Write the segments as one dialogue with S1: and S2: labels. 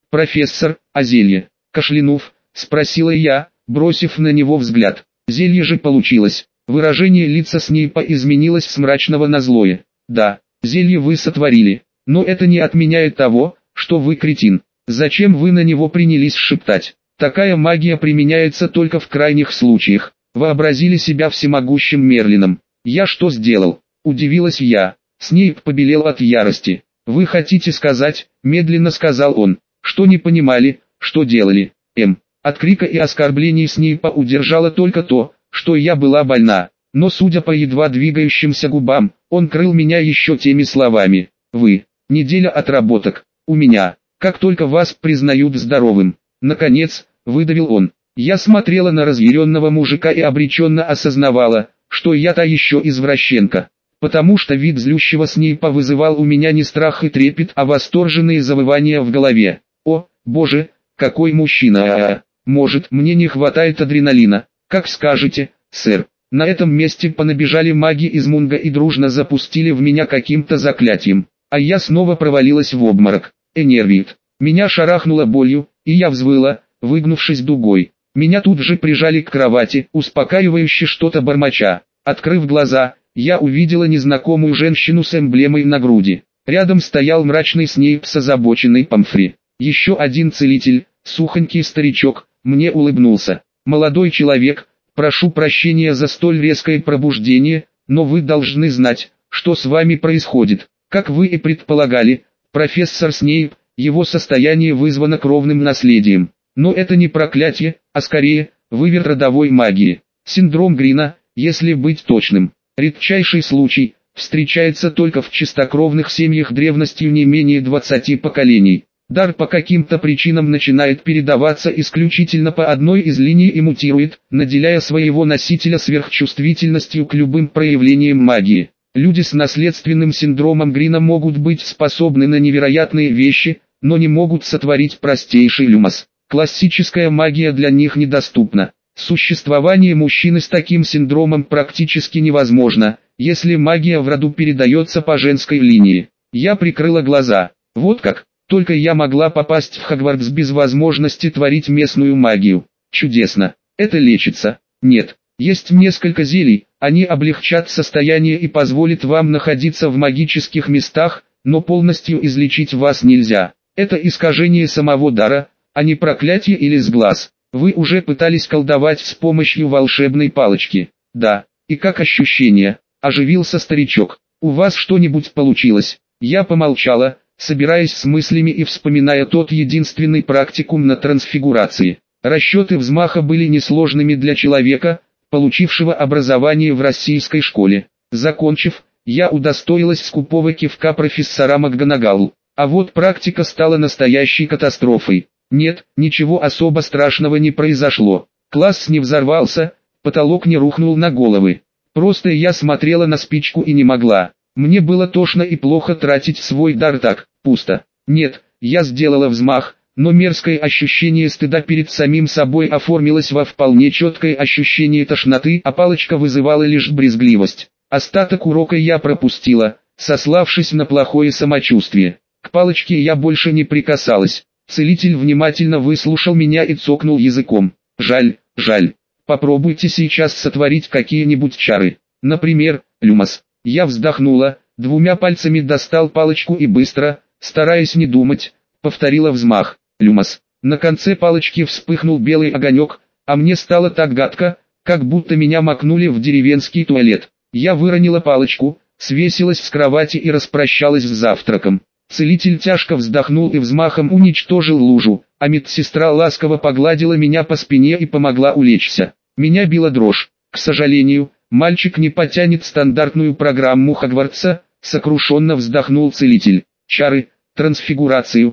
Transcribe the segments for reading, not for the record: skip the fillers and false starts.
S1: «Профессор, а зелье?» Кашлянув, спросила я, бросив на него взгляд. «Зелье же получилось». Выражение лица Снейпа изменилось с мрачного на злое. «Да, зелье вы сотворили, но это не отменяет того, что вы кретин. Зачем вы на него принялись шептать? Такая магия применяется только в крайних случаях. Вообразили себя всемогущим Мерлином. Я что сделал?» Удивилась я. Снейп побелел от ярости. «Вы хотите сказать?» – медленно сказал он. «Что не понимали, что делали?» От крика и оскорблений Снейпа удержало только то, что я была больна. Но судя по едва двигающимся губам, он крыл меня еще теми словами. «Вы. Неделя отработок. У меня. Как только вас признают здоровым». Наконец, выдавил он. Я смотрела на разъяренного мужика и обреченно осознавала, что я та еще извращенка. Потому что вид злющего Снейпа вызывал у меня не страх и трепет, а восторженные завывания в голове. «О, боже, какой мужчина! Может, мне не хватает адреналина? Как скажете, сэр». На этом месте понабежали маги из Мунга и дружно запустили в меня каким-то заклятием. А я снова провалилась в обморок. Энервит. Меня шарахнуло болью, и я взвыла, выгнувшись дугой. Меня тут же прижали к кровати, успокаивающе что-то бормоча. Открыв глаза, я увидела незнакомую женщину с эмблемой на груди. Рядом стоял мрачный Снейп с озабоченной Помфри. Еще один целитель, сухонький старичок, мне улыбнулся. «Молодой человек, прошу прощения за столь резкое пробуждение, но вы должны знать, что с вами происходит. Как вы и предполагали, профессор Снейп, его состояние вызвано кровным наследием. Но это не проклятие, а скорее, выверт родовой магии. Синдром Грина, если быть точным. Редчайший случай, встречается только в чистокровных семьях древностью не менее 20 поколений. Дар по каким-то причинам начинает передаваться исключительно по одной из линий и мутирует, наделяя своего носителя сверхчувствительностью к любым проявлениям магии. Люди с наследственным синдромом Грина могут быть способны на невероятные вещи, но не могут сотворить простейший люмос. Классическая магия для них недоступна. Существование мужчины с таким синдромом практически невозможно, если магия в роду передается по женской линии. Я прикрыла глаза. Вот как, только я могла попасть в Хогвартс без возможности творить местную магию. Чудесно. Это лечится? Нет. Есть несколько зелий, они облегчат состояние и позволят вам находиться в магических местах, но полностью излечить вас нельзя. Это искажение самого дара, а не проклятие или сглаз. Вы уже пытались колдовать с помощью волшебной палочки. Да, и как ощущение? Оживился старичок. У вас что-нибудь получилось? Я помолчала, собираясь с мыслями и вспоминая тот единственный практикум на трансфигурации. Расчеты взмаха были несложными для человека, получившего образование в российской школе. Закончив, я удостоилась скупого кивка профессора МакГонагал. А вот практика стала настоящей катастрофой. Нет, ничего особо страшного не произошло. Класс не взорвался, потолок не рухнул на головы. Просто я смотрела на спичку и не могла. Мне было тошно и плохо тратить свой дар так, пусто. Нет, я сделала взмах, но мерзкое ощущение стыда перед самим собой оформилось во вполне четкое ощущение тошноты, а палочка вызывала лишь брезгливость. Остаток урока я пропустила, сославшись на плохое самочувствие. К палочке я больше не прикасалась. Целитель внимательно выслушал меня и цокнул языком. Жаль. Попробуйте сейчас сотворить какие-нибудь чары. Например, люмос. Я вздохнула, двумя пальцами достал палочку и быстро, стараясь не думать, повторила взмах. Люмос. На конце палочки вспыхнул белый огонек, а мне стало так гадко, как будто меня макнули в деревенский туалет. Я выронила палочку, свесилась с кровати и распрощалась с завтраком. Целитель тяжко вздохнул и взмахом уничтожил лужу, а медсестра ласково погладила меня по спине и помогла улечься. Меня била дрожь. К сожалению, мальчик не потянет стандартную программу Хогвартса, сокрушенно вздохнул целитель. Чары, трансфигурацию,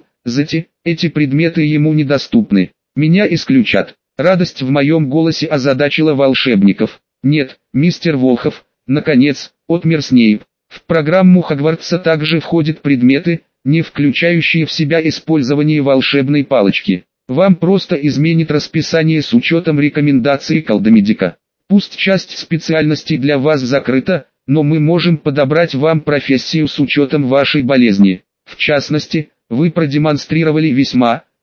S1: эти предметы ему недоступны. Меня исключат. Радость в моем голосе озадачила волшебников. Нет, мистер Волхов, наконец, отмер Снейп. В программу Хогвартса также входят предметы, не включающие в себя использование волшебной палочки. Вам просто изменит расписание с учетом рекомендаций колдомедика. Пусть часть специальностей для вас закрыта, но мы можем подобрать вам профессию с учетом вашей болезни. В частности, вы продемонстрировали весьма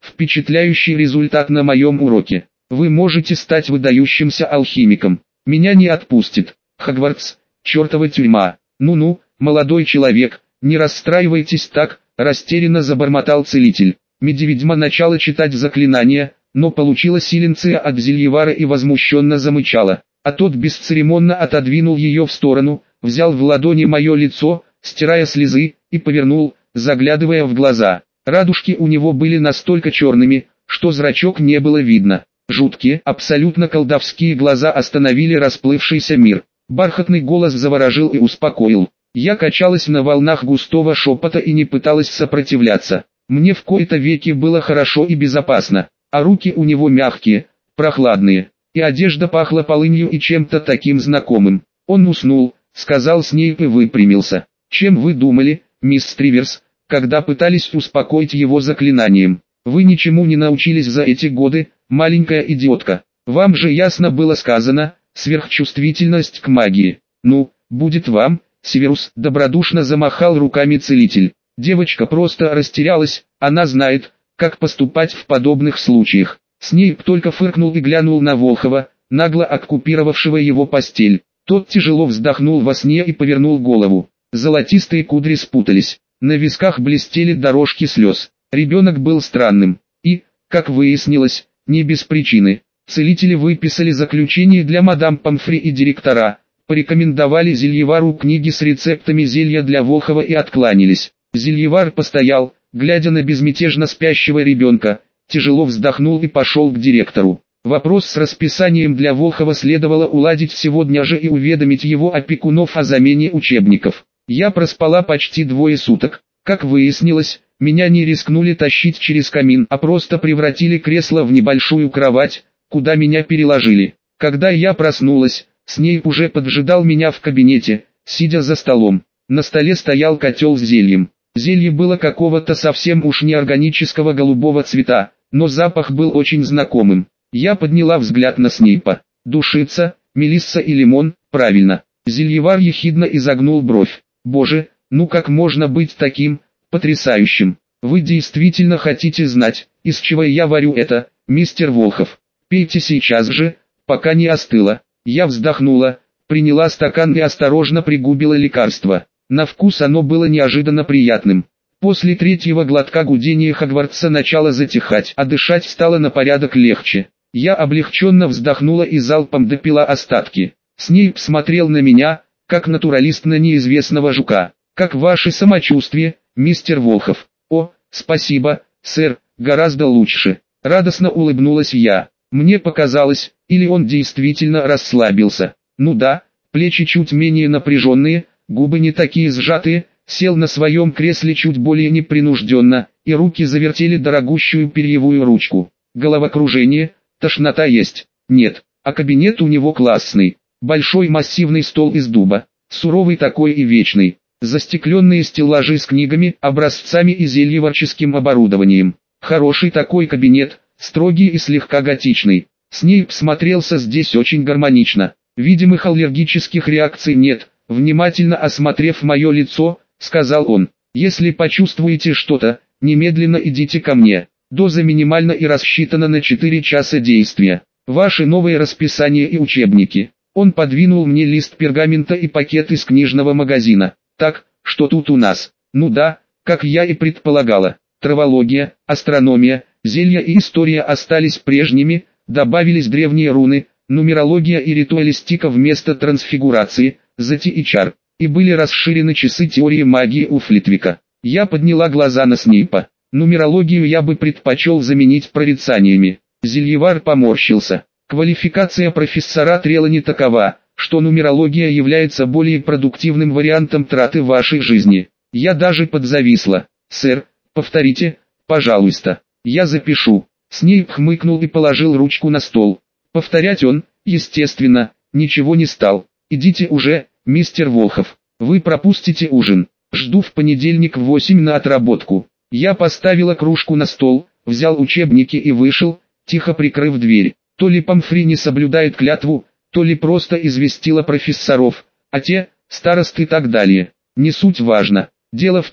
S1: впечатляющий результат на моем уроке. Вы можете стать выдающимся алхимиком. Меня не отпустит. Хогвартс, чертова тюрьма. Ну-ну, молодой человек, не расстраивайтесь так, растерянно забормотал целитель. Медведьма начала читать заклинание, но получила силенция от Зельевара и возмущенно замычала. А тот бесцеремонно отодвинул ее в сторону, взял в ладони мое лицо, стирая слезы, и повернул, заглядывая в глаза. Радужки у него были настолько черными, что зрачок не было видно. Жуткие, абсолютно колдовские глаза остановили расплывшийся мир. Бархатный голос заворожил и успокоил. Я качалась на волнах густого шепота и не пыталась сопротивляться. Мне в кои-то веки было хорошо и безопасно, а руки у него мягкие, прохладные, и одежда пахла полынью и чем-то таким знакомым. Он уснул, сказал Снейп и выпрямился. Чем вы думали, мисс Триверс, когда пытались успокоить его заклинанием? Вы ничему не научились за эти годы, маленькая идиотка. Вам же ясно было сказано, сверхчувствительность к магии. Ну, будет вам, Северус, добродушно замахал руками целитель. Девочка просто растерялась, она знает, как поступать в подобных случаях. Снейп только фыркнул и глянул на Волхова, нагло оккупировавшего его постель. Тот тяжело вздохнул во сне и повернул голову. Золотистые кудри спутались, на висках блестели дорожки слез. Ребенок был странным, и, как выяснилось, не без причины. Целители выписали заключение для мадам Помфри и директора, порекомендовали Зельевару книги с рецептами зелья для Волхова и откланялись. Зельевар постоял, глядя на безмятежно спящего ребенка, тяжело вздохнул и пошел к директору. Вопрос с расписанием для Волхова следовало уладить сегодня же и уведомить его опекунов о замене учебников. Я проспала почти 2 суток. Как выяснилось, меня не рискнули тащить через камин, а просто превратили кресло в небольшую кровать, куда меня переложили. Когда я проснулась, Снейп уже поджидал меня в кабинете, сидя за столом. На столе стоял котел с зельем. Зелье было какого-то совсем уж неорганического голубого цвета, но запах был очень знакомым. Я подняла взгляд на Снейпа. Душица, мелисса и лимон, правильно. Зельевар ехидно изогнул бровь. Боже, ну как можно быть таким потрясающим? Вы действительно хотите знать, из чего я варю это, мистер Волхов? Пейте сейчас же, пока не остыло. Я вздохнула, приняла стакан и осторожно пригубила лекарство. На вкус оно было неожиданно приятным. После 3-го глотка гудение Хогвартса начало затихать, а дышать стало на порядок легче. Я облегченно вздохнула и залпом допила остатки. Снейп смотрел на меня, как натуралист на неизвестного жука. «Как ваше самочувствие, мистер Волхов?» «О, спасибо, сэр, гораздо лучше». Радостно улыбнулась я. Мне показалось, или он действительно расслабился. Ну да, плечи чуть менее напряженные, губы не такие сжатые, сел на своем кресле чуть более непринужденно, и руки завертели дорогущую перьевую ручку. Головокружение, тошнота есть? Нет, а кабинет у него классный. Большой массивный стол из дуба, суровый такой и вечный. Застекленные стеллажи с книгами, образцами и зельеварческим оборудованием. Хороший такой кабинет, строгий и слегка готичный. Снейп смотрелся здесь очень гармонично. Видимых аллергических реакций нет. Внимательно осмотрев мое лицо, сказал он: «Если почувствуете что-то, немедленно идите ко мне. Доза минимальна и рассчитана на 4 часа действия. Ваши новые расписания и учебники». Он подвинул мне лист пергамента и пакет из книжного магазина. «Так, что тут у нас?» «Ну да, как я и предполагала. Травология, астрономия, зелья и история остались прежними, добавились древние руны, нумерология и ритуалистика вместо трансфигурации, зати и чар, и были расширены часы теории магии у Флитвика». Я подняла глаза на Снейпа. «Нумерологию я бы предпочел заменить прорицаниями». Зельевар поморщился. Квалификация профессора Трелани такова, что нумерология является более продуктивным вариантом траты вашей жизни. Я даже подзависла. «Сэр, повторите, пожалуйста». «Я запишу». Снейп хмыкнул и положил ручку на стол. Повторять он, естественно, ничего не стал. «Идите уже, мистер Волхов. Вы пропустите ужин. Жду в понедельник в 8 на отработку». Я поставила кружку на стол, взял учебники и вышел, тихо прикрыв дверь. То ли Помфри не соблюдает клятву, то ли просто известила профессоров, а те, старосты и так далее. Не суть важно. Дело в том,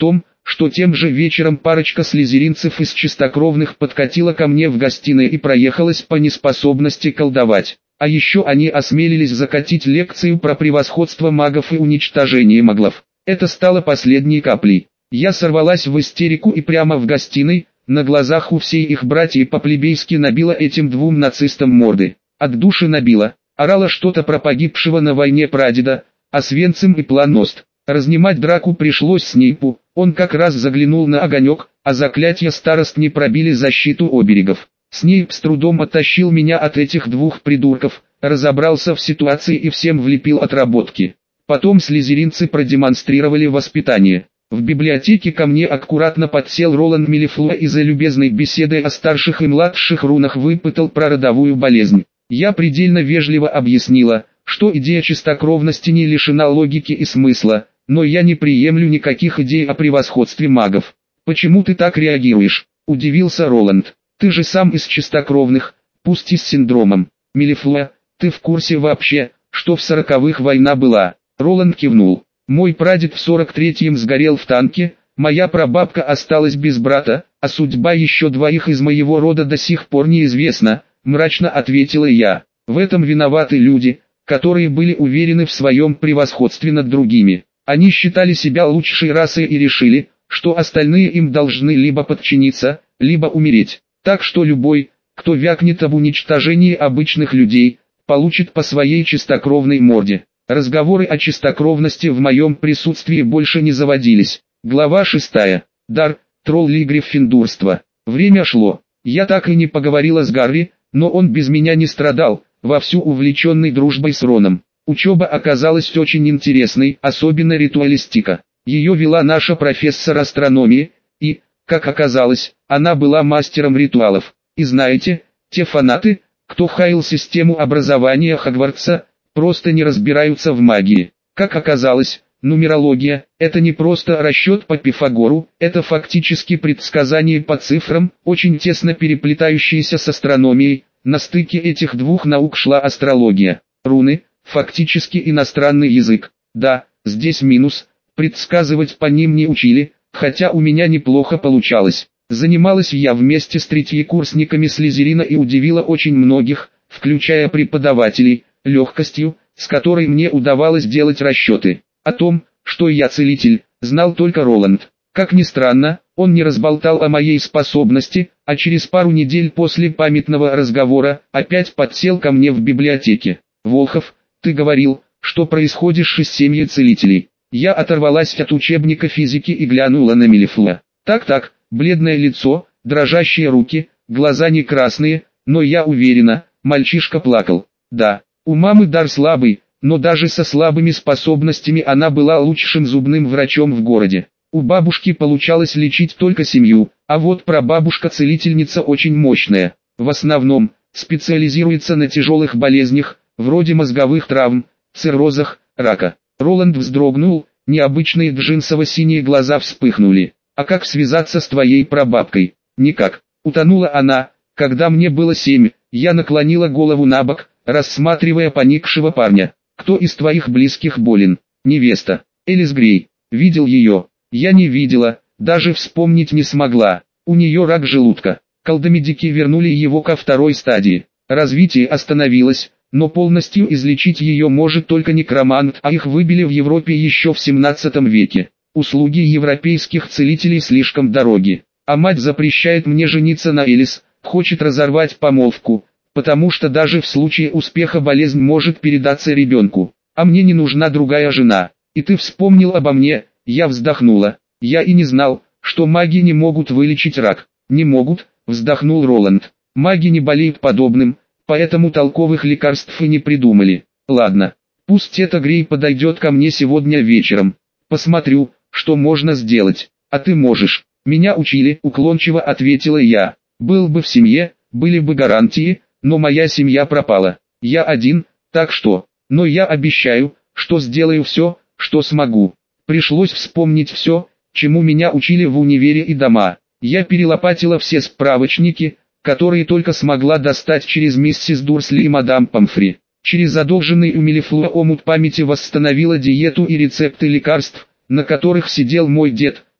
S1: что тем же вечером парочка слизеринцев из чистокровных подкатила ко мне в гостиной и проехалась по неспособности колдовать. А еще они осмелились закатить лекцию про превосходство магов и уничтожение маглов. Это стало последней каплей. Я сорвалась в истерику и прямо в гостиной, на глазах у всей их братьев по-плебейски набила этим двум нацистам морды. От души набила, орала что-то про погибшего на войне прадеда, Освенцим и Планост. Разнимать драку пришлось Снейпу, он как раз заглянул на огонек, а заклятия старост не пробили защиту оберегов. Снейп с трудом оттащил меня от этих двух придурков, разобрался в ситуации и всем влепил отработки. Потом слизеринцы продемонстрировали воспитание. В библиотеке ко мне аккуратно подсел Роланд Мелифлуа и за любезной беседой о старших и младших рунах выпытал про родовую болезнь. Я предельно вежливо объяснила, что идея чистокровности не лишена логики и смысла, но я не приемлю никаких идей о превосходстве магов. «Почему ты так реагируешь?» – удивился Роланд. «Ты же сам из чистокровных, пусть и с синдромом. Мелифлуа, ты в курсе вообще, что в 40-х война была?» Роланд кивнул. «Мой прадед в 43-м сгорел в танке, моя прабабка осталась без брата, а судьба еще двоих из моего рода до сих пор неизвестна», – мрачно ответила я. «В этом виноваты люди, которые были уверены в своем превосходстве над другими. Они считали себя лучшей расой и решили, что остальные им должны либо подчиниться, либо умереть. Так что любой, кто вякнет об уничтожении обычных людей, получит по своей чистокровной морде». Разговоры о чистокровности в моем присутствии больше не заводились. Глава 6. Дар, тролли и гриффиндорство. Время шло. Я так и не поговорила с Гарри, но он без меня не страдал, вовсю увлеченный дружбой с Роном. Учеба оказалась очень интересной, особенно ритуалистика. Ее вела наша профессор астрономии, и, как оказалось, она была мастером ритуалов. И знаете, те фанаты, кто хаил систему образования Хогвартса, просто не разбираются в магии. Как оказалось, нумерология – это не просто расчет по Пифагору, это фактически предсказание по цифрам, очень тесно переплетающиеся с астрономией. На стыке этих двух наук шла астрология. Руны – фактически иностранный язык. Да, здесь минус, предсказывать по ним не учили, хотя у меня неплохо получалось. Занималась я вместе с третьекурсниками Слизерина и удивила очень многих, включая преподавателей, легкостью, с которой мне удавалось делать расчеты. О том, что я целитель, знал только Роланд. Как ни странно, он не разболтал о моей способности, а через пару недель после памятного разговора опять подсел ко мне в библиотеке. «Волхов, ты говорил, что происходишь из семьи целителей». Я оторвалась от учебника физики и глянула на Мелифлуа. Так, бледное лицо, дрожащие руки, глаза не красные, но я уверена, мальчишка плакал. Да. У мамы дар слабый, но даже со слабыми способностями она была лучшим зубным врачом в городе. У бабушки получалось лечить только семью, а вот прабабушка-целительница очень мощная. В основном, специализируется на тяжелых болезнях, вроде мозговых травм, циррозах, рака. Роланд вздрогнул, необычные джинсово-синие глаза вспыхнули. «А как связаться с твоей прабабкой?» «Никак. Утонула она, когда мне было 7, я наклонила голову набок, рассматривая поникшего парня. «Кто из твоих близких болен?» «Невеста. Элис Грей. Видел ее?» «Я не видела, даже вспомнить не смогла. У нее рак желудка. Колдомедики вернули его ко второй стадии. Развитие остановилось, но полностью излечить ее может только некромант, а их выбили в Европе еще в 17 веке. Услуги европейских целителей слишком дороги. А мать запрещает мне жениться на Элис, хочет разорвать помолвку, потому что даже в случае успеха болезнь может передаться ребенку. А мне не нужна другая жена. И ты вспомнил обо мне?» Я вздохнула. «Я и не знал, что маги не могут вылечить рак». «Не могут», вздохнул Роланд. «Маги не болеют подобным, поэтому толковых лекарств и не придумали. Ладно, пусть эта Грей подойдет ко мне сегодня вечером. Посмотрю, что можно сделать. А ты можешь. Меня учили», уклончиво ответила я. «Был бы в семье, были бы гарантии, но моя семья пропала. Я один, так что, но я обещаю, что сделаю все, что смогу». Пришлось вспомнить все, чему меня учили в универе и дома. Я перелопатила все справочники, которые только смогла достать через миссис Дурсли и мадам Помфри. Через задолженный у Мелифлуа омут памяти восстановила диету и рецепты лекарств, на которых сидел мой дед,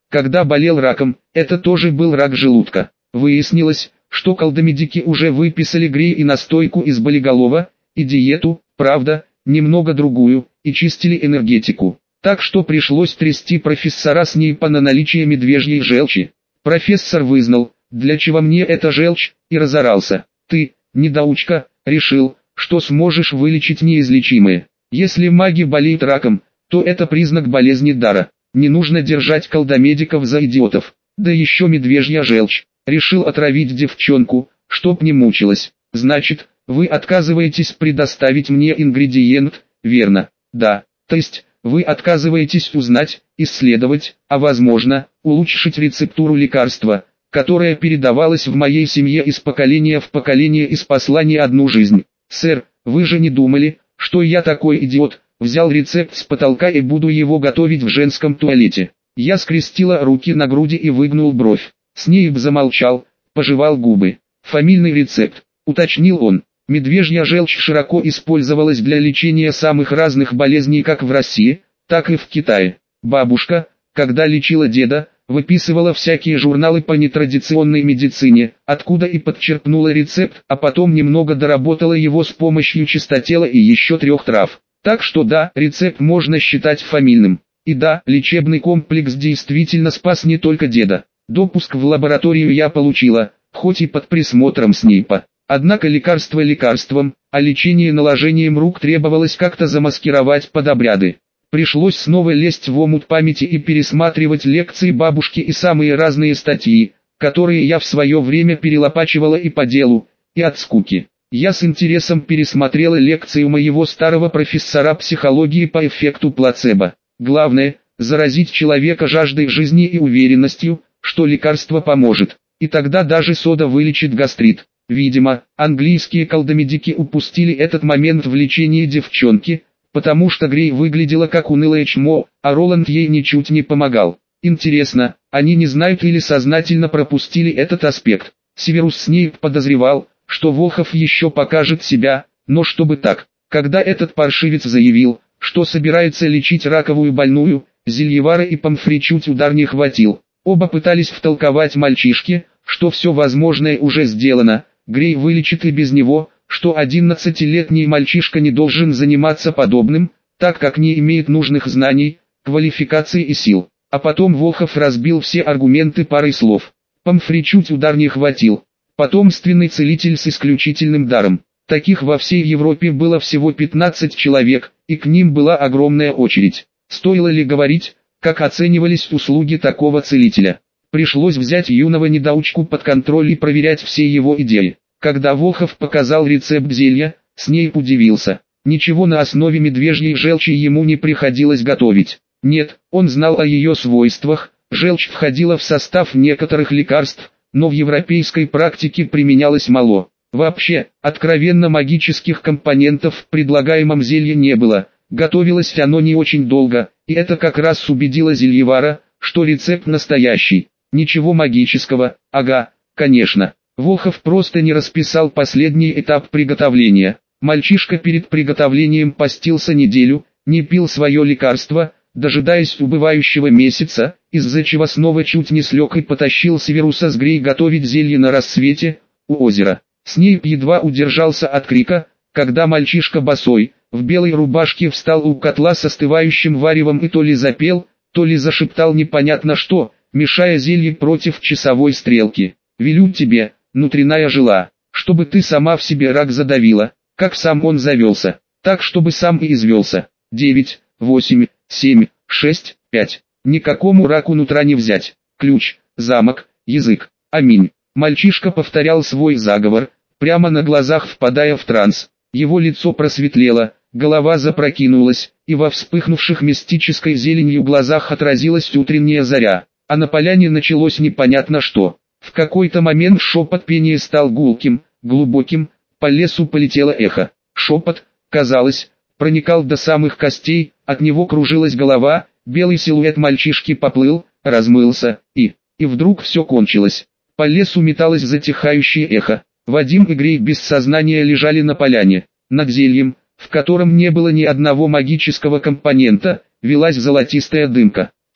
S1: когда болел раком, это тоже был рак желудка. Выяснилось, что колдомедики уже выписали Грей и настойку из болиголова, и диету, правда, немного другую, и чистили энергетику. Так что пришлось трясти профессора Снейпа на наличие медвежьей желчи. Профессор вызнал, для чего мне эта желчь, и разорался. Ты, недоучка, решил, что сможешь вылечить неизлечимое. Если маги болеют раком, то это признак болезни дара. Не нужно держать колдомедиков за идиотов. Да еще медвежья желчь. Решил отравить девчонку, чтоб не мучилась. Значит, вы отказываетесь предоставить мне ингредиент, верно? Да. То есть, вы отказываетесь узнать, исследовать, а возможно, улучшить рецептуру лекарства, которое передавалось в моей семье из поколения в поколение и спасла не одну жизнь. Сэр, вы же не думали, что я такой идиот, взял рецепт с потолка и буду его готовить в женском туалете. Я скрестила руки на груди и выгнул бровь. Снейп замолчал, пожевал губы. Фамильный рецепт, уточнил он. Медвежья желчь широко использовалась для лечения самых разных болезней как в России, так и в Китае. Бабушка, когда лечила деда, выписывала всякие журналы по нетрадиционной медицине, откуда и подчеркнула рецепт, а потом немного доработала его с помощью чистотела и еще 3 трав. Так что да, рецепт можно считать фамильным. И да, лечебный комплекс действительно спас не только деда. Допуск в лабораторию я получила, хоть и под присмотром Снейпа. Однако лекарство лекарством, а лечение наложением рук требовалось как-то замаскировать под обряды. Пришлось снова лезть в омут памяти и пересматривать лекции бабушки и самые разные статьи, которые я в свое время перелопачивала и по делу, и от скуки. Я с интересом пересмотрела лекции у моего старого профессора психологии по эффекту плацебо. Главное – заразить человека жаждой жизни и уверенностью, что лекарство поможет, и тогда даже сода вылечит гастрит. Видимо, английские колдомедики упустили этот момент в лечении девчонки, потому что Грей выглядела как унылое чмо, а Роланд ей ничуть не помогал. Интересно, они не знают или сознательно пропустили этот аспект. Северус Снейп подозревал, что Волхов еще покажет себя, но чтобы так. Когда этот паршивец заявил, что собирается лечить раковую больную, Зельевара и Помфри чуть удар не хватил. Оба пытались втолковать мальчишке, что все возможное уже сделано, Грей вылечит и без него, что 11-летний мальчишка не должен заниматься подобным, так как не имеет нужных знаний, квалификации и сил. А потом Волхов разбил все аргументы парой слов. Помфри чуть удар не хватил. Потомственный целитель с исключительным даром. Таких во всей Европе было всего 15 человек, и к ним была огромная очередь. Стоило ли говорить, как оценивались услуги такого целителя? Пришлось взять юного недоучку под контроль и проверять все его идеи. Когда Волхов показал рецепт зелья, Снейп удивился. Ничего на основе медвежьей желчи ему не приходилось готовить. Нет, он знал о ее свойствах, желчь входила в состав некоторых лекарств, но в европейской практике применялось мало. Вообще, откровенно магических компонентов в предлагаемом зелье не было, готовилось оно не очень долго, и это как раз убедило Зельевара, что рецепт настоящий. Ничего магического, ага, конечно. Волхов просто не расписал последний этап приготовления. Мальчишка перед приготовлением постился неделю, не пил свое лекарство, дожидаясь убывающего месяца, из-за чего снова чуть не слег и потащил Северуса с Грей готовить зелье на рассвете, у озера. Снейп едва удержался от крика, когда мальчишка босой, в белой рубашке встал у котла с остывающим варевом и то ли запел, то ли зашептал непонятно что, мешая зелье против часовой стрелки. «Велю тебе, внутренняя жила, чтобы ты сама в себе рак задавила, как сам он завелся, так чтобы сам и извелся. 9, 8, 7, 6, 5. Никакому раку нутра не взять. Ключ, замок, язык. Аминь». Мальчишка повторял свой заговор, прямо на глазах впадая в транс. Его лицо просветлело, голова запрокинулась, и во вспыхнувших мистической зеленью глазах отразилась утренняя заря. А на поляне началось непонятно что. В какой-то момент шепот пения стал гулким, глубоким, по лесу полетело эхо. Шепот, казалось, проникал до самых костей, от него кружилась голова, белый силуэт мальчишки поплыл, размылся, и вдруг все кончилось. По лесу металось затихающее эхо. Вадим и Грей без сознания лежали на поляне. Над зельем, в котором не было ни одного магического компонента, велась золотистая дымка.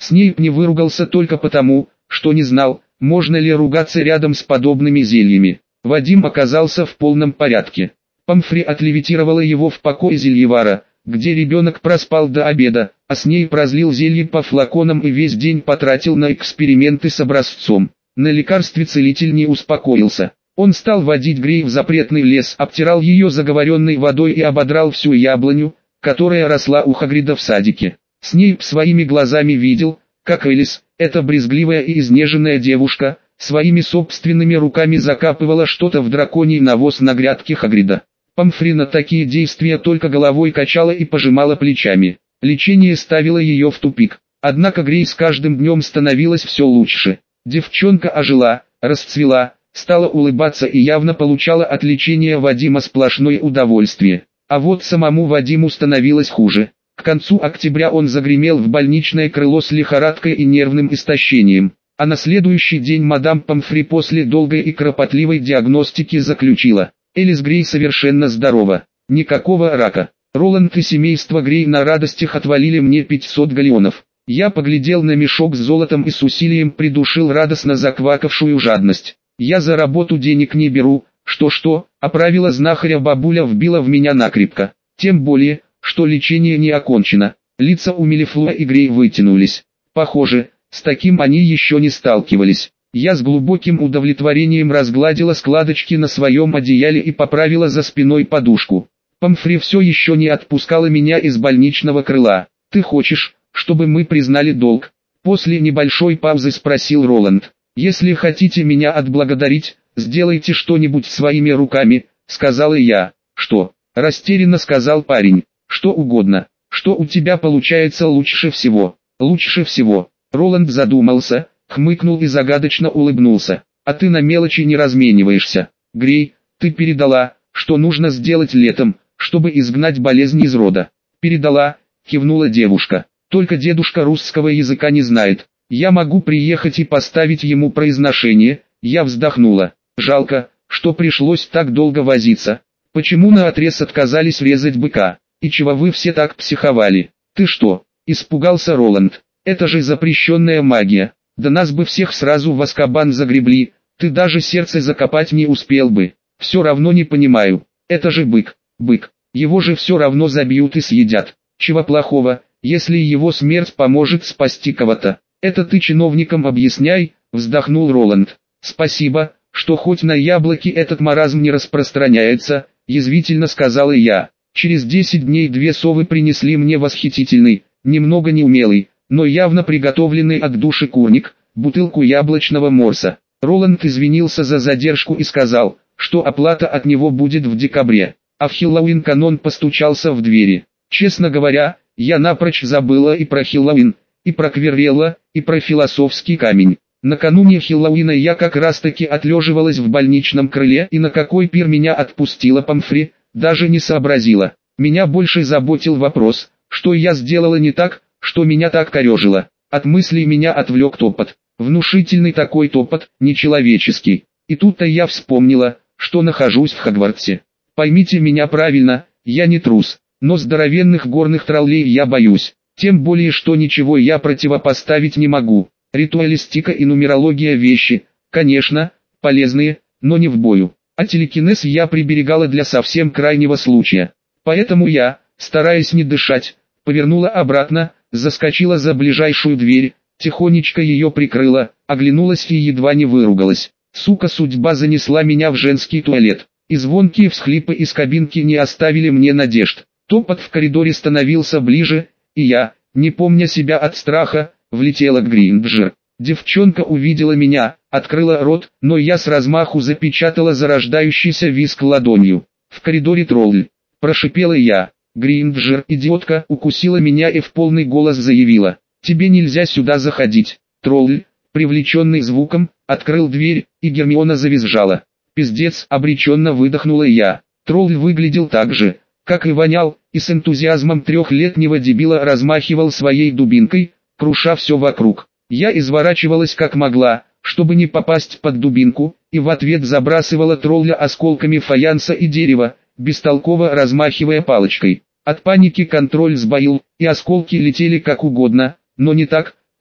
S1: Снейп не выругался только потому, что не знал, можно ли ругаться рядом с подобными зельями. Вадим оказался в полном порядке. Помфри отлевитировала его в покое зельевара, где ребенок проспал до обеда, а Снейп разлил зелье по флаконам и весь день потратил на эксперименты с образцом. На лекарстве целитель не успокоился. Он стал водить Грей в запретный лес, обтирал ее заговоренной водой и ободрал всю яблоню, которая росла у Хагрида в садике. Снейп своими глазами видел, как Элис, эта брезгливая и изнеженная девушка, своими собственными руками закапывала что-то в драконий навоз на грядке Хагрида. Помфри на такие действия только головой качала и пожимала плечами. Лечение ставило ее в тупик. Однако Грей с каждым днем становилась все лучше. Девчонка ожила, расцвела, стала улыбаться и явно получала от лечения Вадима сплошное удовольствие. А вот самому Вадиму становилось хуже. К концу октября он загремел в больничное крыло с лихорадкой и нервным истощением. А на следующий день мадам Помфри после долгой и кропотливой диагностики заключила: Элис Грей совершенно здорова, никакого рака. Роланд и семейство Грей на радостях отвалили мне 500 галлеонов. Я поглядел на мешок с золотом и с усилием придушил радостно заквакавшую жадность. Я за работу денег не беру, что-что, а правило знахаря бабуля вбила в меня накрепко. Тем более, что лечение не окончено. Лица у Мелифлуа и Грей вытянулись. Похоже, с таким они еще не сталкивались. Я с глубоким удовлетворением разгладила складочки на своем одеяле и поправила за спиной подушку. Помфри все еще не отпускала меня из больничного крыла. «Ты хочешь, чтобы мы признали долг?» После небольшой паузы спросил Роланд. «Если хотите меня отблагодарить, сделайте что-нибудь своими руками», сказала я. «Что?» растерянно сказал парень. «Что угодно. Что у тебя получается лучше всего?» «Лучше всего». Роланд задумался, хмыкнул и загадочно улыбнулся. «А ты на мелочи не размениваешься. Грей, ты передала, что нужно сделать летом, чтобы изгнать болезнь из рода?» «Передала», кивнула девушка. «Только дедушка русского языка не знает. Я могу приехать и поставить ему произношение». Я вздохнула. «Жалко, что пришлось так долго возиться. Почему наотрез отказались резать быка? И чего вы все так психовали?» «Ты что?» испугался Роланд. «Это же запрещенная магия. Да нас бы всех сразу в Азкабан загребли. Ты даже сердце закопать не успел бы. Все равно не понимаю. Это же бык. Бык. Его же все равно забьют и съедят. Чего плохого, если его смерть поможет спасти кого-то?» «Это ты чиновникам объясняй», вздохнул Роланд. «Спасибо, что хоть на яблоки этот маразм не распространяется», язвительно сказала я. Через 10 дней 2 совы принесли мне восхитительный, немного неумелый, но явно приготовленный от души курник, бутылку яблочного морса. Роланд извинился за задержку и сказал, что оплата от него будет в декабре, а в Хэллоуин канон постучался в двери. Честно говоря, я напрочь забыла и про Хэллоуин, и про Квервелла, и про философский камень. Накануне Хэллоуина я как раз таки отлеживалась в больничном крыле, и на какой пир меня отпустила Помфри, даже не сообразила. Меня больше заботил вопрос, что я сделала не так, что меня так корежило. От мыслей меня отвлек топот. Внушительный такой топот, нечеловеческий. И тут-то я вспомнила, что нахожусь в Хогвартсе. Поймите меня правильно, я не трус, но здоровенных горных троллей я боюсь. Тем более, что ничего я противопоставить не могу. Ритуалистика и нумерология вещи, конечно, полезные, но не в бою. А телекинез я приберегала для совсем крайнего случая. Поэтому я, стараясь не дышать, повернула обратно, заскочила за ближайшую дверь, тихонечко ее прикрыла, оглянулась и едва не выругалась. Сука, судьба занесла меня в женский туалет, и звонкие всхлипы из кабинки не оставили мне надежд. Топот в коридоре становился ближе, и я, не помня себя от страха, влетела к Гринджер. Девчонка увидела меня, открыла рот, но я с размаху запечатала зарождающийся визг ладонью. «В коридоре тролль!» – прошипела я. Гринджер, идиотка, укусила меня и в полный голос заявила: «Тебе нельзя сюда заходить». Тролль, привлеченный звуком, открыл дверь, и Гермиона завизжала. «Пиздец!» – обреченно выдохнула я. Тролль выглядел так же, как и вонял, и с энтузиазмом трехлетнего дебила размахивал своей дубинкой, круша все вокруг. Я изворачивалась как могла, чтобы не попасть под дубинку, и в ответ забрасывала тролля осколками фаянса и дерева, бестолково размахивая палочкой. От паники контроль сбоил, и осколки летели как угодно, но не так,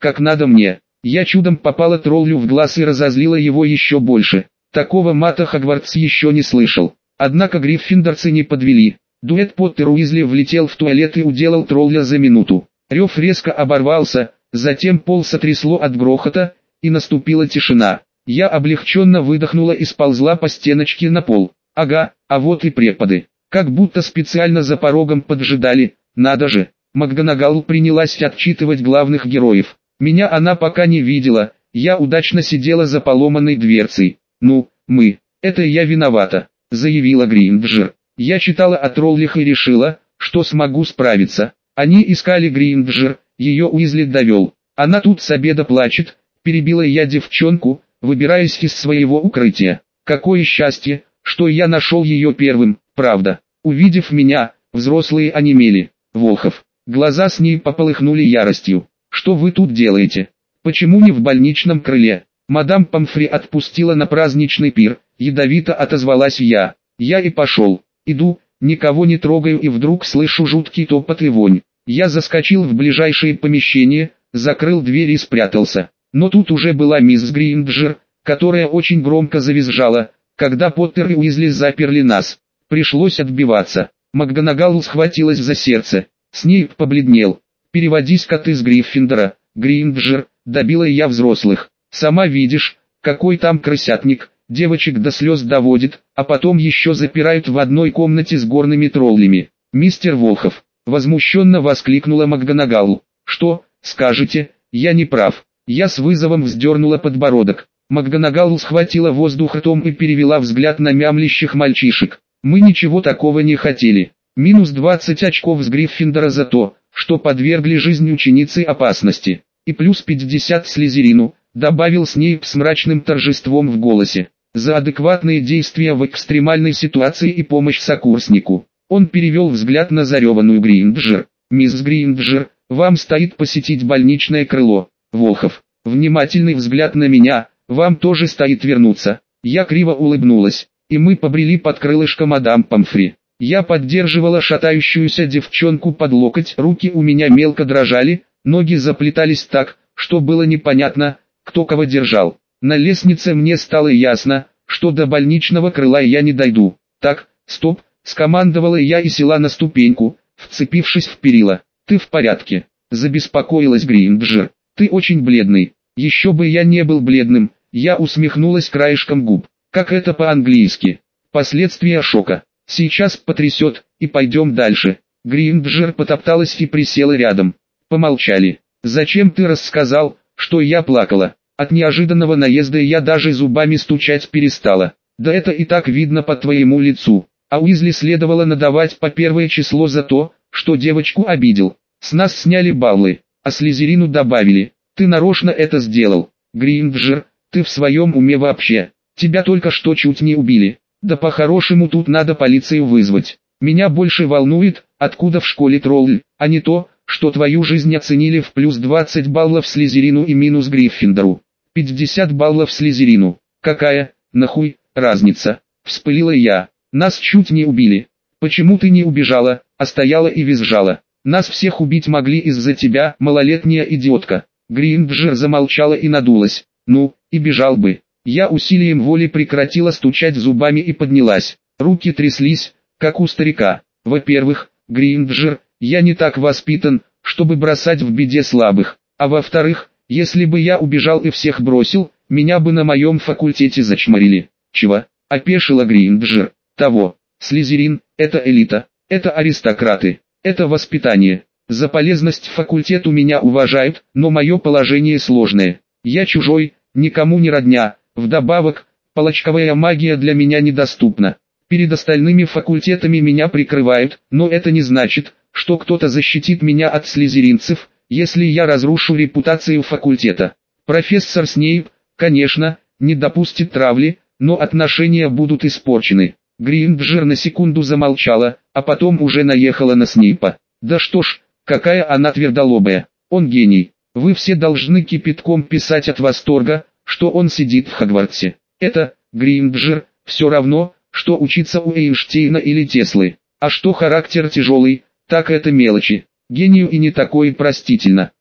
S1: как надо мне. Я чудом попала троллю в глаз и разозлила его еще больше. Такого мата Хогвартс еще не слышал. Однако гриффиндорцы не подвели. Дуэт Поттер Уизли влетел в туалет и уделал тролля за минуту. Рев резко оборвался, затем пол сотрясло от грохота, и наступила тишина. Я облегченно выдохнула и сползла по стеночке на пол. Ага, а вот и преподы. Как будто специально за порогом поджидали, надо же. МакГонагал принялась отчитывать главных героев. Меня она пока не видела, я удачно сидела за поломанной дверцей. «Ну, это я виновата», — заявила Гринджер. «Я читала о троллях и решила, что смогу справиться. Они искали Гринджер, ее Уизли довел. Она тут с обеда плачет», — перебила я девчонку, выбираясь из своего укрытия. «Какое счастье, что я нашел ее первым, правда». Увидев меня, взрослые онемели. Волхов. Глаза с ней пополыхнули яростью. «Что вы тут делаете? Почему не в больничном крыле?» «Мадам Помфри отпустила на праздничный пир», — ядовито отозвалась я. «Я и пошел. Иду, никого не трогаю и вдруг слышу жуткий топот и вонь. Я заскочил в ближайшее помещение, закрыл дверь и спрятался. Но тут уже была мисс Гринджер, которая очень громко завизжала, когда Поттер и Уизли заперли нас. Пришлось отбиваться. МакГонагал схватилась за сердце. Снейп побледнел. «Переводись-ка ты с Гриффиндора, Гринджер», — добила я взрослых. «Сама видишь, какой там крысятник, девочек до слез доводит, а потом еще запирают в одной комнате с горными троллями». «Мистер Волхов», — возмущенно воскликнула МакГонагал. «Что, скажете, я не прав?» Я с вызовом вздернула подбородок. МакГонагал схватила воздух ртом и перевела взгляд на мямлящих мальчишек. «Мы ничего такого не хотели. Минус 20 очков с Гриффиндора за то, что подвергли жизнь ученицы опасности. И плюс 50 Слизерину», — добавил Снейп с мрачным торжеством в голосе. «За адекватные действия в экстремальной ситуации и помощь сокурснику». Он перевел взгляд на зареванную Гринджер. «Мисс Гринджер, вам стоит посетить больничное крыло». Волхов. Внимательный взгляд на меня. «Вам тоже стоит вернуться». Я криво улыбнулась, и мы побрели под крылышко мадам Помфри. Я поддерживала шатающуюся девчонку под локоть, руки у меня мелко дрожали, ноги заплетались так, что было непонятно, кто кого держал. На лестнице мне стало ясно, что до больничного крыла я не дойду. «Так, стоп», — скомандовала я и села на ступеньку, вцепившись в перила. «Ты в порядке?» — забеспокоилась Гринджер. «Ты очень бледный». «Еще бы я не был бледным», — я усмехнулась краешком губ. «Как это по-английски?» «Последствия шока. Сейчас потрясет, и пойдем дальше». Гринджер потопталась и присела рядом. Помолчали. «Зачем ты рассказал, что я плакала?» От неожиданного наезда я даже зубами стучать перестала. «Да это и так видно по твоему лицу». А Уизли следовало надавать по первое число за то, что девочку обидел. С нас сняли баллы, а Слизерину добавили. «Ты нарочно это сделал. Гринджер, ты в своем уме вообще? Тебя только что чуть не убили». «Да по-хорошему тут надо полицию вызвать. Меня больше волнует, откуда в школе тролль, а не то, что твою жизнь оценили в плюс 20 баллов Слизерину и минус Гриффиндору. 50 баллов Слизерину. Какая, нахуй, разница?» Вспылила я. «Нас чуть не убили. Почему ты не убежала, а стояла и визжала? Нас всех убить могли из-за тебя, малолетняя идиотка». Гринджер замолчала и надулась. «Ну, и бежал бы». Я усилием воли прекратила стучать зубами и поднялась. Руки тряслись, как у старика. «Во-первых, Гринджер, я не так воспитан, чтобы бросать в беде слабых. А во-вторых, если бы я убежал и всех бросил, меня бы на моем факультете зачморили». «Чего?» — опешила Гринджер. «Того. Слизерин — это элита, это аристократы, это воспитание. За полезность факультету меня уважают, но мое положение сложное. Я чужой, никому не родня. Вдобавок, палочковая магия для меня недоступна. Перед остальными факультетами меня прикрывают, но это не значит, что кто-то защитит меня от слизеринцев, если я разрушу репутацию факультета. Профессор Снейп, конечно, не допустит травли, но отношения будут испорчены». Гринджер на секунду замолчала, а потом уже наехала на Снейпа. «Да что ж, какая она твердолобая. Он гений. Вы все должны кипятком писать от восторга, что он сидит в Хогвартсе. Это, Гринджер, все равно, что учиться у Эйнштейна или Теслы. А что характер тяжелый, так это мелочи. Гению и не такое простительно».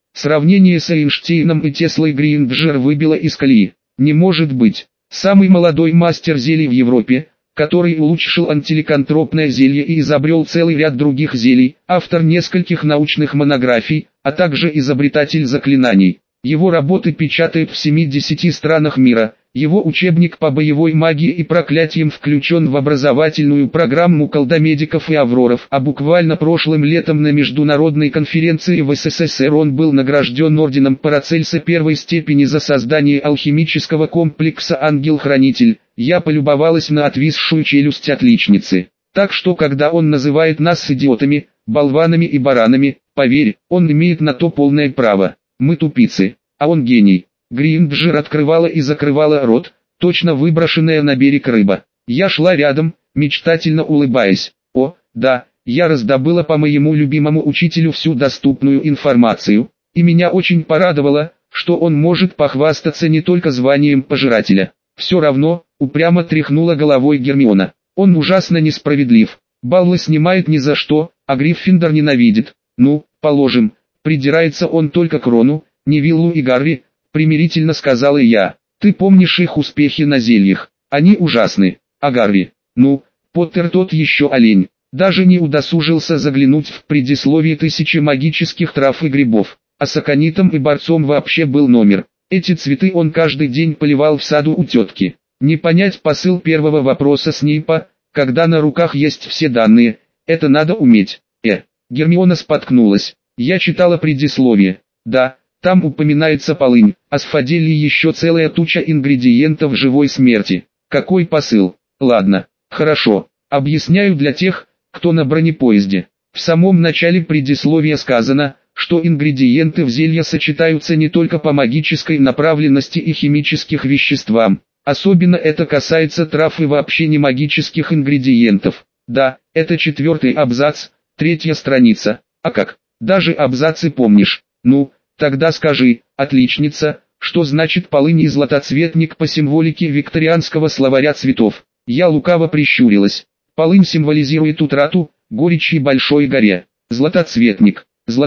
S1: Сравнение с Эйнштейном и Теслой Гринджер выбило из колеи. Не может быть. Самый молодой мастер зелий в Европе, который улучшил антиликантропное зелье и изобрел целый ряд других зелий, автор нескольких научных монографий, а также изобретатель заклинаний. Его работы печатают в 70 странах мира. Его учебник по боевой магии и проклятиям включен в образовательную программу колдомедиков и авроров, а буквально прошлым летом на международной конференции в СССР он был награжден орденом Парацельса первой степени за создание алхимического комплекса «Ангел-хранитель». Я полюбовалась на отвисшую челюсть отличницы. Так что когда он называет нас идиотами, болванами и баранами, поверь, он имеет на то полное право. Мы тупицы, а он гений. Гринджер открывала и закрывала рот, точно выброшенная на берег рыба. Я шла рядом, мечтательно улыбаясь. О, да, я раздобыла по моему любимому учителю всю доступную информацию, и меня очень порадовало, что он может похвастаться не только званием пожирателя. Все равно, упрямо тряхнула головой Гермиона. Он ужасно несправедлив. Баллы снимает ни за что, а Гриффиндор ненавидит. Ну, положим, придирается он только к Рону, Невиллу и Гарри, примирительно сказала я. Ты помнишь их успехи на зельях? Они ужасны. А Гарри? Ну, Поттер тот еще олень. Даже не удосужился заглянуть в предисловие тысячи магических трав и грибов. А с аконитом и борцом вообще был номер. Эти цветы он каждый день поливал в саду у тетки. Не понять посыл первого вопроса Снейпа, когда на руках есть все данные, это надо уметь. Гермиона споткнулась. Я читала предисловие. Да, там упоминается полынь, а с фаделей еще целая туча ингредиентов живой смерти. Какой посыл? Ладно, хорошо, объясняю для тех, кто на бронепоезде. В самом начале предисловия сказано, что ингредиенты в зелье сочетаются не только по магической направленности и химических веществам. Особенно это касается трав и вообще не магических ингредиентов. Да, это 4-й абзац, 3-я страница. А как? Даже абзацы помнишь? Ну, тогда скажи, отличница, что значит полынь и златоцветник по символике викторианского словаря цветов. Я лукаво прищурилась. Полынь символизирует утрату, горечь и большой горе. Златоцветник,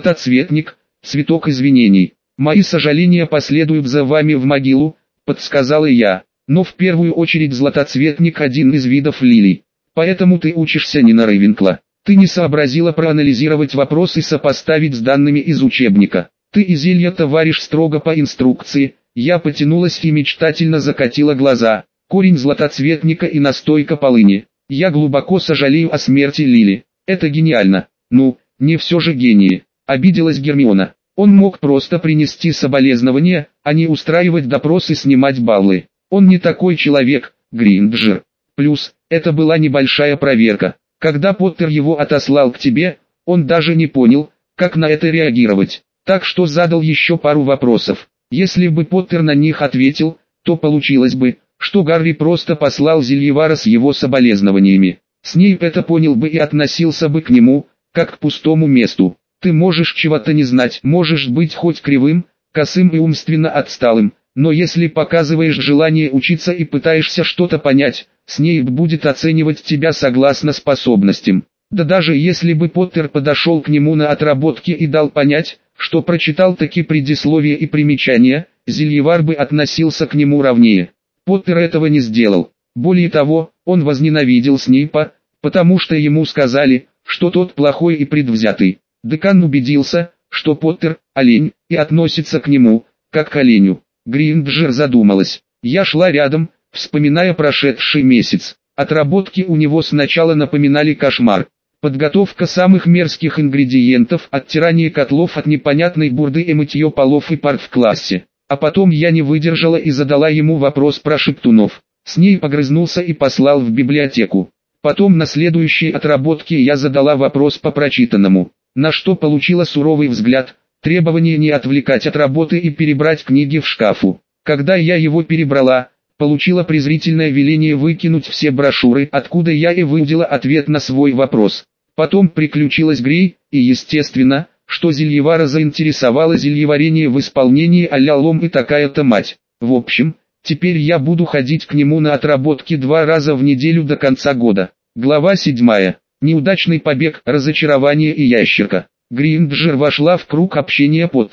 S1: цветок извинений. Мои сожаления последуют за вами в могилу, подсказала я. Но в первую очередь златоцветник один из видов лилий. Поэтому ты учишься не на Рейвенкла. Ты не сообразила проанализировать вопрос и сопоставить с данными из учебника. Ты и зелья-то варишь строго по инструкции. Я потянулась и мечтательно закатила глаза. Корень златоцветника и настойка полыни. Я глубоко сожалею о смерти Лили. Это гениально. Ну, не все же гении. Обиделась Гермиона. Он мог просто принести соболезнования, а не устраивать допрос и снимать баллы. Он не такой человек, Гринджер. Плюс, это была небольшая проверка. Когда Поттер его отослал к тебе, он даже не понял, как на это реагировать. Так что задал еще пару вопросов. Если бы Поттер на них ответил, то получилось бы, что Гарри просто послал Зельевара с его соболезнованиями. Снейп это понял бы и относился бы к нему, как к пустому месту. Ты можешь чего-то не знать, можешь быть хоть кривым, косым и умственно отсталым, но если показываешь желание учиться и пытаешься что-то понять, Снейп будет оценивать тебя согласно способностям. Да даже если бы Поттер подошел к нему на отработке и дал понять, что прочитал таки предисловие и примечания, Зельевар бы относился к нему ровнее. Поттер этого не сделал. Более того, он возненавидел Снейпа, потому что ему сказали, что тот плохой и предвзятый. Декан убедился, что Поттер – олень, и относится к нему, как к оленю. Гринджер задумалась. Я шла рядом, вспоминая прошедший месяц. Отработки у него сначала напоминали кошмар. Подготовка самых мерзких ингредиентов, оттирание котлов от непонятной бурды и мытье полов и пар в классе. А потом я не выдержала и задала ему вопрос про шептунов. Снейп огрызнулся и послал в библиотеку. Потом на следующей отработке я задала вопрос по прочитанному, на что получила суровый взгляд, требование не отвлекать от работы и перебрать книги в шкафу. Когда я его перебрала, получила презрительное веление выкинуть все брошюры, откуда я и выудила ответ на свой вопрос. Потом приключилась Грей, и естественно, что Зельевара заинтересовало зельеварение в исполнении а-ля Лом и такая-то мать. В общем, теперь я буду ходить к нему на отработки 2 раза в неделю до конца года. Глава 7. Неудачный побег, разочарование и ящерка. Гринджер вошла в круг общения Поттера.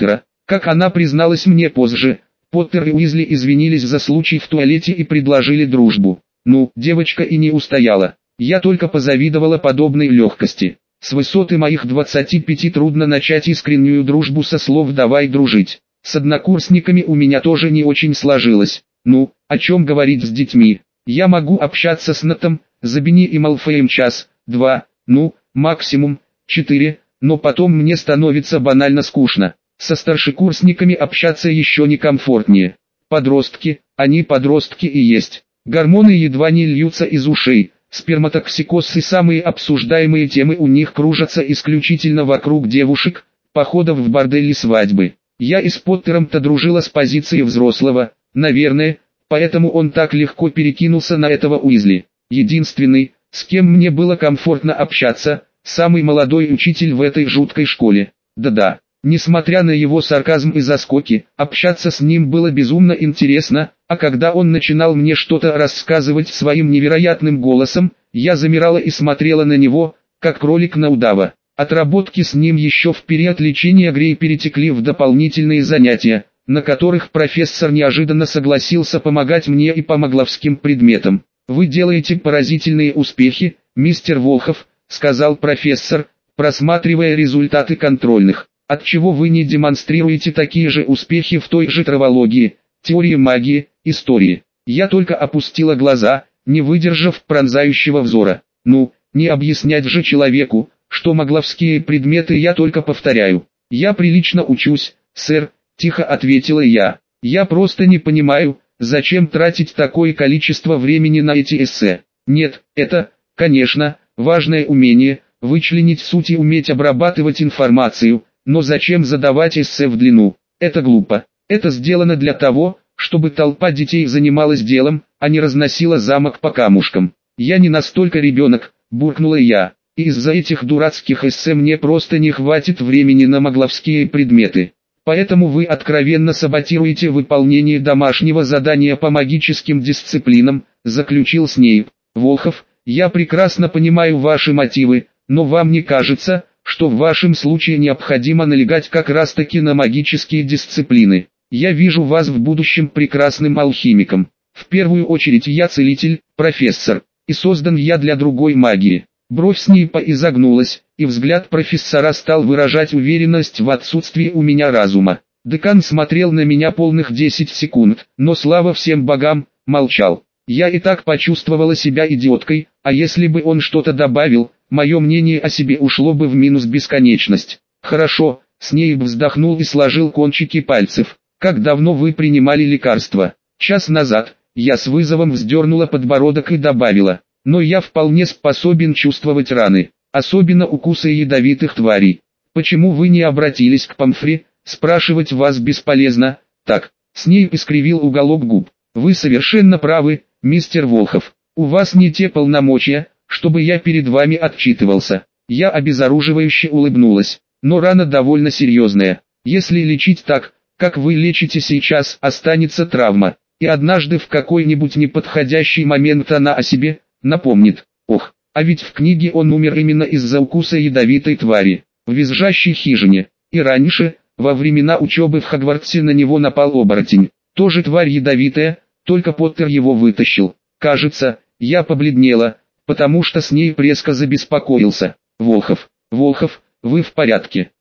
S1: Как она призналась мне позже, Поттер и Уизли извинились за случай в туалете и предложили дружбу. Ну, девочка и не устояла. Я только позавидовала подобной легкости. С высоты моих 25 трудно начать искреннюю дружбу со слов «давай дружить». С однокурсниками у меня тоже не очень сложилось. Ну, о чем говорить с детьми? Я могу общаться с Нэтом, Забини и Малфоем час, два, ну, максимум, 4, но потом мне становится банально скучно. Со старшекурсниками общаться еще некомфортнее. Подростки, они подростки и есть. Гормоны едва не льются из ушей. Сперматоксикоз и самые обсуждаемые темы у них кружатся исключительно вокруг девушек, походов в бордель и свадьбы. Я и с Поттером-то дружила с позиции взрослого, наверное, поэтому он так легко перекинулся на этого Уизли. Единственный, с кем мне было комфортно общаться, самый молодой учитель в этой жуткой школе. Да-да, несмотря на его сарказм и заскоки, общаться с ним было безумно интересно, а когда он начинал мне что-то рассказывать своим невероятным голосом, я замирала и смотрела на него, как кролик на удава. Отработки с ним еще в период лечения Грей перетекли в дополнительные занятия, на которых профессор неожиданно согласился помогать мне и по магловским предметам. «Вы делаете поразительные успехи, мистер Волхов», — сказал профессор, просматривая результаты контрольных. «Отчего вы не демонстрируете такие же успехи в той же травологии, теории магии, истории?» Я только опустила глаза, не выдержав пронзающего взора. «Ну, не объяснять же человеку, что магловские предметы я только повторяю. Я прилично учусь, сэр», — тихо ответила я. «Я просто не понимаю, зачем тратить такое количество времени на эти эссе. Нет, это, конечно, важное умение, вычленить суть и уметь обрабатывать информацию, но зачем задавать эссе в длину? Это глупо. Это сделано для того, чтобы толпа детей занималась делом, а не разносила замок по камушкам. Я не настолько ребенок», — буркнула я, — «и из-за этих дурацких эссе мне просто не хватит времени на магловские предметы. Поэтому вы откровенно саботируете выполнение домашнего задания по магическим дисциплинам», — заключил Снейп. «Волхов, я прекрасно понимаю ваши мотивы, но вам не кажется, что в вашем случае необходимо налегать как раз-таки на магические дисциплины? Я вижу вас в будущем прекрасным алхимиком. В первую очередь я целитель, профессор, и создан я для другой магии». Бровь Снейпа изогнулась, и взгляд профессора стал выражать уверенность в отсутствии у меня разума. Декан смотрел на меня полных 10 секунд, но слава всем богам, молчал. Я и так почувствовала себя идиоткой, а если бы он что-то добавил, мое мнение о себе ушло бы в минус бесконечность. «Хорошо», — Снейп вздохнул и сложил кончики пальцев. «Как давно вы принимали лекарства?» «Час назад», — я с вызовом вздернула подбородок и добавила. «Но я вполне способен чувствовать раны, особенно укусы ядовитых тварей. Почему вы не обратились к Помфри? Спрашивать вас бесполезно». «Так», — Снейп искривил уголок губ. «Вы совершенно правы, мистер Волхов. У вас не те полномочия, чтобы я перед вами отчитывался». Я обезоруживающе улыбнулась. «Но рана довольно серьезная. Если лечить так, как вы лечите сейчас, останется травма. И однажды в какой-нибудь неподходящий момент она о себе напомнит. Ох, а ведь в книге он умер именно из-за укуса ядовитой твари, в визжащей хижине. И раньше, во времена учебы в Хогвартсе, на него напал оборотень. Тоже тварь ядовитая, только Поттер его вытащил. Кажется, я побледнела, потому что Снейп резко забеспокоился. «Волхов, Волхов, вы в порядке?»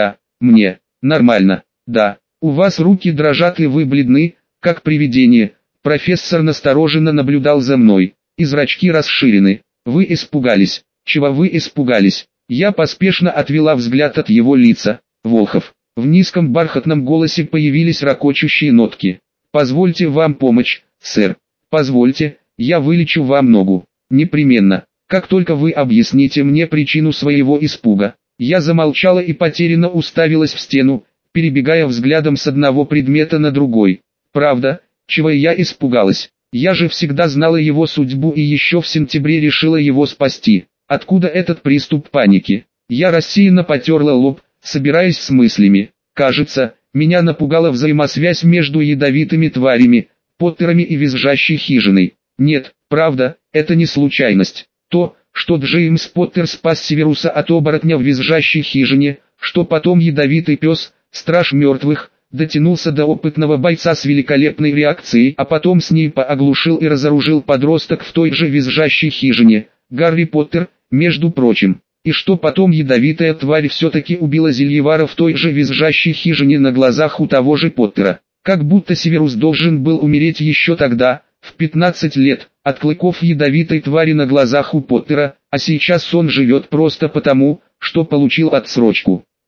S1: Мне, нормально, да. У вас руки дрожат и вы бледны, как привидение». Профессор настороженно наблюдал за мной. И зрачки расширены. «Вы испугались?» «Чего вы испугались?» Я поспешно отвела взгляд от его лица. «Волхов». В низком бархатном голосе появились ракочущие нотки. «Позвольте вам помочь, сэр. Позвольте, я вылечу вам ногу. Непременно. Как только вы объясните мне причину своего испуга». Я замолчала и потерянно уставилась в стену, перебегая взглядом с одного предмета на другой. «Правда, чего я испугалась? Я же всегда знала его судьбу и еще в сентябре решила его спасти. Откуда этот приступ паники?» Я рассеянно потерла лоб, собираясь с мыслями. Кажется, меня напугала взаимосвязь между ядовитыми тварями, Поттерами и визжащей хижиной. Нет, правда, это не случайность. То, что Джеймс Поттер спас Северуса от оборотня в визжащей хижине, что потом ядовитый пес, страж мертвых, дотянулся до опытного бойца с великолепной реакцией, а потом Снейпа оглушил и разоружил подросток в той же визжащей хижине. Гарри Поттер, между прочим. И что потом ядовитая тварь все-таки убила Зельевара в той же визжащей хижине на глазах у того же Поттера. Как будто Северус должен был умереть еще тогда, в 15 лет, от клыков ядовитой твари на глазах у Поттера, а сейчас он живет просто потому, что получил отсрочку.